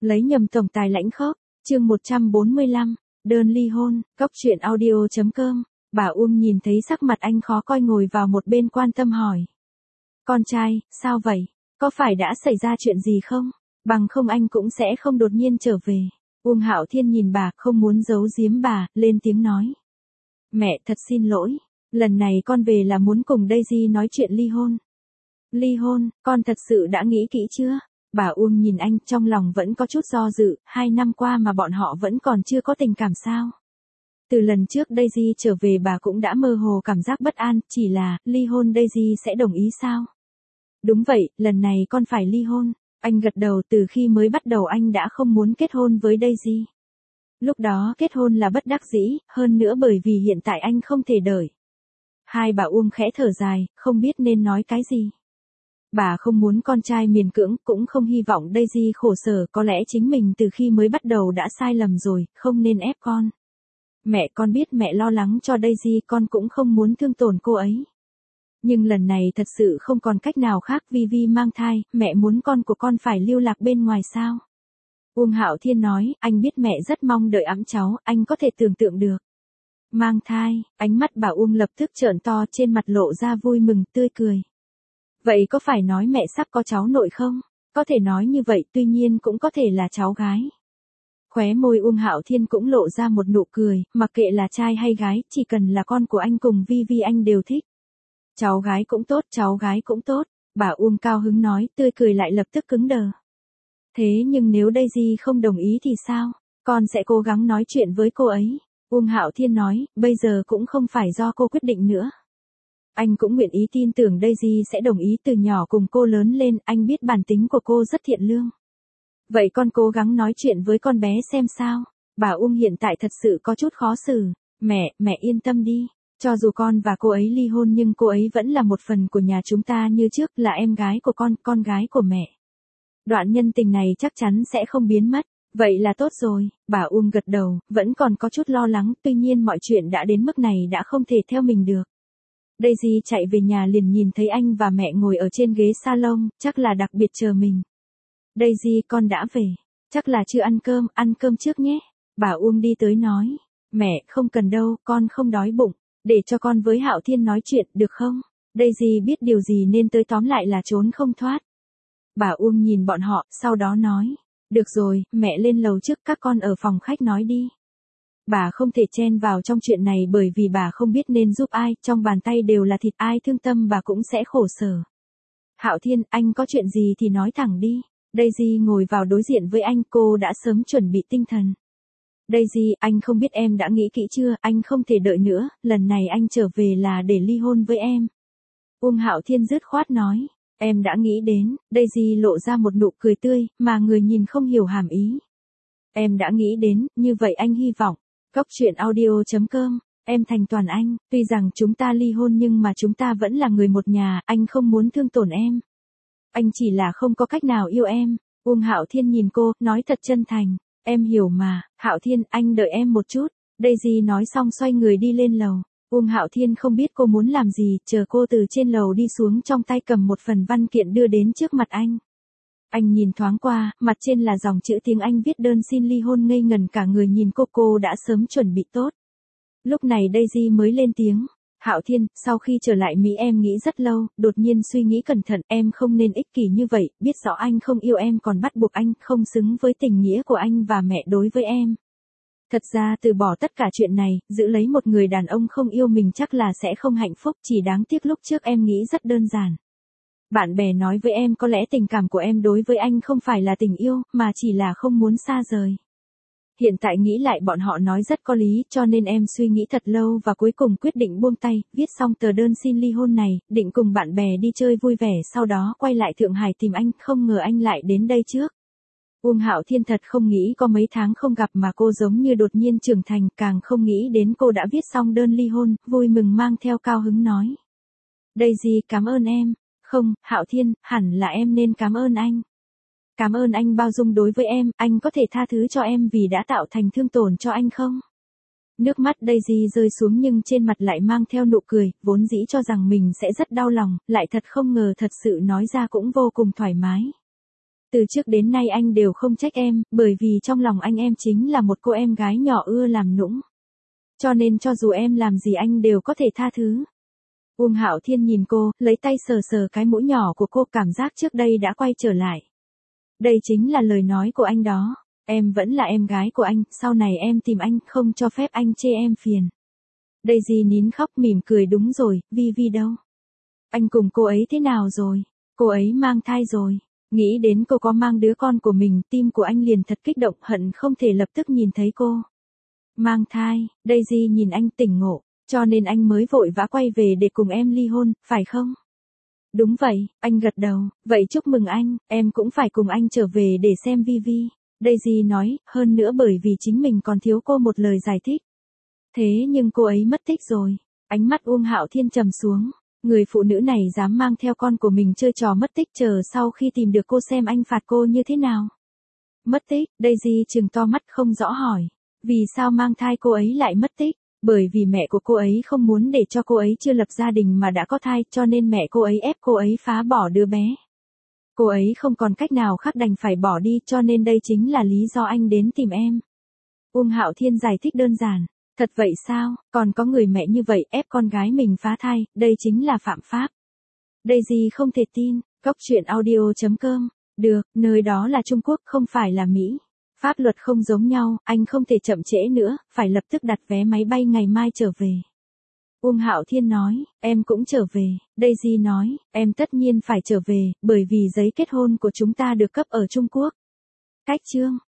Lấy nhầm tổng tài lãnh khốc, chương 145, đơn ly hôn, Cóc truyện audio.com, bà nhìn thấy sắc mặt anh khó coi ngồi vào một bên quan tâm hỏi. Con trai, sao vậy? Có phải đã xảy ra chuyện gì không? Bằng không anh cũng sẽ không đột nhiên trở về. Hạo Thiên nhìn bà không muốn giấu giếm bà, lên tiếng nói. Mẹ thật xin lỗi, lần này con về là muốn cùng Daisy nói chuyện ly hôn. Ly hôn, con thật sự đã nghĩ kỹ chưa? Bà nhìn anh trong lòng vẫn có chút do dự, 2 năm qua mà bọn họ vẫn còn chưa có tình cảm sao? Từ lần trước Daisy trở về bà cũng đã mơ hồ cảm giác bất an, chỉ là, ly hôn Daisy sẽ đồng ý sao? Đúng vậy, lần này con phải ly hôn. Anh gật đầu, từ khi mới bắt đầu anh đã không muốn kết hôn với Daisy. Lúc đó kết hôn là bất đắc dĩ, hơn nữa bởi vì hiện tại anh không thể đợi. Hai bà khẽ thở dài, không biết nên nói cái gì. Bà không muốn con trai miễn cưỡng, cũng không hy vọng Daisy khổ sở, có lẽ chính mình từ khi mới bắt đầu đã sai lầm rồi, không nên ép con. Mẹ con biết mẹ lo lắng cho Daisy, con cũng không muốn thương tổn cô ấy. Nhưng lần này thật sự không còn cách nào khác, Vi mang thai, mẹ muốn con của con phải lưu lạc bên ngoài sao? Hạo Thiên nói, anh biết mẹ rất mong đợi ẵm cháu, anh có thể tưởng tượng được. Mang thai, ánh mắt bà lập tức trợn to, trên mặt lộ ra vui mừng, tươi cười. Vậy có phải nói mẹ sắp có cháu nội không? Có thể nói như vậy, tuy nhiên cũng có thể là cháu gái. Khóe môi Hạo Thiên cũng lộ ra một nụ cười, mặc kệ là trai hay gái, chỉ cần là con của anh cùng Vi anh đều thích. Cháu gái cũng tốt, cháu gái cũng tốt, bà cao hứng nói, tươi cười lại lập tức cứng đờ. Thế nhưng nếu Daisy không đồng ý thì sao? Con sẽ cố gắng nói chuyện với cô ấy. Hạo Thiên nói, bây giờ cũng không phải do cô quyết định nữa. Anh cũng nguyện ý tin tưởng Daisy sẽ đồng ý, từ nhỏ cùng cô lớn lên, anh biết bản tính của cô rất thiện lương. Vậy con cố gắng nói chuyện với con bé xem sao. Bà hiện tại thật sự có chút khó xử. Mẹ yên tâm đi. Cho dù con và cô ấy ly hôn nhưng cô ấy vẫn là một phần của nhà chúng ta như trước, là em gái của con gái của mẹ. Đoạn nhân tình này chắc chắn sẽ không biến mất. Vậy là tốt rồi, bà gật đầu, vẫn còn có chút lo lắng, tuy nhiên mọi chuyện đã đến mức này đã không thể theo mình được. Daisy chạy về nhà liền nhìn thấy anh và mẹ ngồi ở trên ghế salon, chắc là đặc biệt chờ mình. Daisy, con đã về, chắc là chưa ăn cơm trước nhé. Bà đi tới nói, mẹ không cần đâu, con không đói bụng, để cho con với Hạo Thiên nói chuyện, được không? Daisy biết điều gì nên tới, tóm lại là trốn không thoát. Bà nhìn bọn họ, sau đó nói, được rồi, mẹ lên lầu trước, các con ở phòng khách nói đi. Bà không thể chen vào trong chuyện này bởi vì bà không biết nên giúp ai, trong bàn tay đều là thịt, ai thương tâm bà cũng sẽ khổ sở. Hạo Thiên, anh có chuyện gì thì nói thẳng đi. Daisy ngồi vào đối diện với anh, cô đã sớm chuẩn bị tinh thần. Daisy, anh không biết em đã nghĩ kỹ chưa, anh không thể đợi nữa, lần này anh trở về là để ly hôn với em. Hạo Thiên dứt khoát nói, em đã nghĩ đến. Daisy lộ ra một nụ cười tươi, mà người nhìn không hiểu hàm ý. Em đã nghĩ đến, như vậy anh hy vọng. Cóc truyện audio.com, em thành toàn anh, tuy rằng chúng ta ly hôn nhưng mà chúng ta vẫn là người một nhà, anh không muốn thương tổn em. Anh chỉ là không có cách nào yêu em. Hạo Thiên nhìn cô, nói thật chân thành, em hiểu mà. Hạo Thiên, anh đợi em một chút. Daisy nói xong xoay người đi lên lầu. Hạo Thiên không biết cô muốn làm gì, chờ cô từ trên lầu đi xuống, trong tay cầm một phần văn kiện đưa đến trước mặt anh. Anh nhìn thoáng qua, mặt trên là dòng chữ tiếng Anh viết đơn xin ly hôn, ngây ngần cả người nhìn cô đã sớm chuẩn bị tốt. Lúc này Daisy mới lên tiếng, Hạo Thiên, sau khi trở lại Mỹ em nghĩ rất lâu, đột nhiên suy nghĩ cẩn thận, em không nên ích kỷ như vậy, biết rõ anh không yêu em còn bắt buộc anh, không xứng với tình nghĩa của anh và mẹ đối với em. Thật ra từ bỏ tất cả chuyện này, giữ lấy một người đàn ông không yêu mình chắc là sẽ không hạnh phúc, chỉ đáng tiếc lúc trước em nghĩ rất đơn giản. Bạn bè nói với em có lẽ tình cảm của em đối với anh không phải là tình yêu, mà chỉ là không muốn xa rời. Hiện tại nghĩ lại bọn họ nói rất có lý, cho nên em suy nghĩ thật lâu và cuối cùng quyết định buông tay, viết xong tờ đơn xin ly hôn này, định cùng bạn bè đi chơi vui vẻ, sau đó quay lại Thượng Hải tìm anh, không ngờ anh lại đến đây trước. Hạo Thiên thật không nghĩ có mấy tháng không gặp mà cô giống như đột nhiên trưởng thành, càng không nghĩ đến cô đã viết xong đơn ly hôn, vui mừng mang theo cao hứng nói. Daisy, cảm ơn em. Không, Hạo Thiên, hẳn là em nên cảm ơn anh. Cảm ơn anh bao dung đối với em, anh có thể tha thứ cho em vì đã tạo thành thương tổn cho anh không? Nước mắt Daisy rơi xuống nhưng trên mặt lại mang theo nụ cười, vốn dĩ cho rằng mình sẽ rất đau lòng, lại thật không ngờ thật sự nói ra cũng vô cùng thoải mái. Từ trước đến nay anh đều không trách em, bởi vì trong lòng anh em chính là một cô em gái nhỏ ưa làm nũng. Cho nên cho dù em làm gì anh đều có thể tha thứ. Uông Hạo Thiên nhìn cô, lấy tay sờ sờ cái mũi nhỏ của cô, cảm giác trước đây đã quay trở lại. Đây chính là lời nói của anh đó. Em vẫn là em gái của anh, sau này em tìm anh, không cho phép anh chê em phiền. Daisy nín khóc mỉm cười, đúng rồi, Vi Vi đâu? Anh cùng cô ấy thế nào rồi? Cô ấy mang thai rồi. Nghĩ đến cô có mang đứa con của mình, tim của anh liền thật kích động, hận không thể lập tức nhìn thấy cô. Mang thai, Daisy nhìn anh tỉnh ngộ, cho nên anh mới vội vã quay về để cùng em ly hôn, phải không? Đúng vậy, anh gật đầu, vậy chúc mừng anh, em cũng phải cùng anh trở về để xem Vi Vi. Daisy nói, hơn nữa bởi vì chính mình còn thiếu cô một lời giải thích. Thế nhưng cô ấy mất tích rồi. Ánh mắt Uông Hạo Thiên trầm xuống. Người phụ nữ này dám mang theo con của mình chơi trò mất tích, chờ sau khi tìm được cô xem anh phạt cô như thế nào. Mất tích, Daisy trừng to mắt không rõ hỏi. Vì sao mang thai cô ấy lại mất tích? Bởi vì mẹ của cô ấy không muốn để cho cô ấy chưa lập gia đình mà đã có thai, cho nên mẹ cô ấy ép cô ấy phá bỏ đứa bé. Cô ấy không còn cách nào khác đành phải bỏ đi, cho nên đây chính là lý do anh đến tìm em. Uông Hạo Thiên giải thích đơn giản. Thật vậy sao, còn có người mẹ như vậy ép con gái mình phá thai, đây chính là phạm pháp. Daisy không thể tin, Cóc truyện audio.com, được, nơi đó là Trung Quốc không phải là Mỹ. Pháp luật không giống nhau, anh không thể chậm trễ nữa, phải lập tức đặt vé máy bay ngày mai trở về. Uông Hạo Thiên nói, em cũng trở về. Daisy nói, em tất nhiên phải trở về, bởi vì giấy kết hôn của chúng ta được cấp ở Trung Quốc. Cách chương